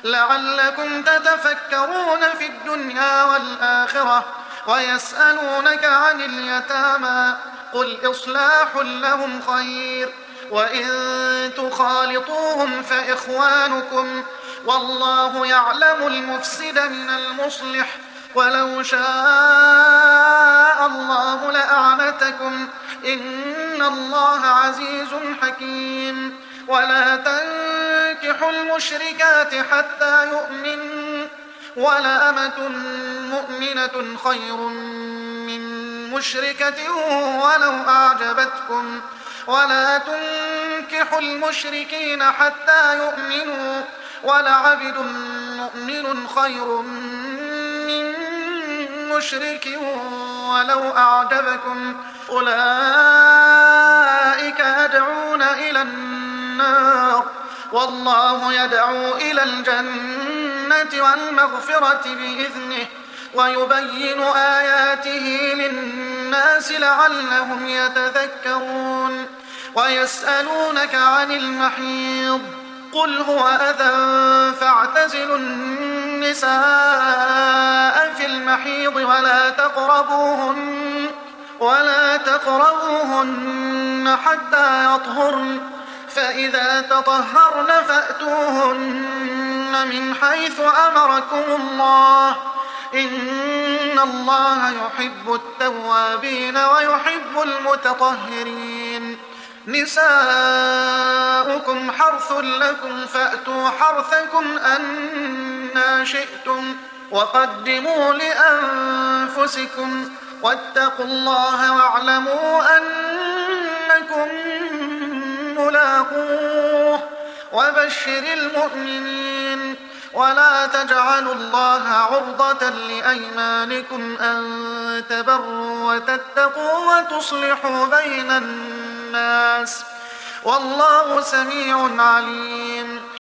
لعلكم تتفكرون في الدنيا والآخرة. ويسألونك عن اليتامى قل إصلاح لهم خير، وإن تخالطوهم فإخوانكم، والله يعلم المفسد من المصلح، ولو شاء الله لأعنتكم إن الله عزيز حكيم. ولا تنكحوا المشركات حتى يؤمنوا، ولأمة مؤمنة خير من مشركة ولو أعجبتكم. ولا تنكحوا المشركين حتى يؤمنوا، ولعبد مؤمن خير من مشرك ولو أعجبكم. أولئك يدعون إلى النار، والله يدعو إلى الجنة والمغفرة بإذنه، ويبين آياته للناس لعلهم يتذكرون. ويسألونك عن المحيض قل هو أذى فاعتزلوا النساء في المحيض ولا تقربوهن حتى يطهرن، فإذا تطهرن فأتوهن من حيث أمركم الله، إن الله يحب التوابين ويحب المتطهرين. نساؤكم حرث لكم فأتوا حرثكم أنى شئتم، وقدموا لأنفسكم، واتقوا الله واعلموا أنكم ملاقوه، وبشر المؤمنين. ولا تجعلوا الله عرضة لأيمانكم أن تبروا وتتقوا وتصلحوا بين الناس، والله سميع عليم.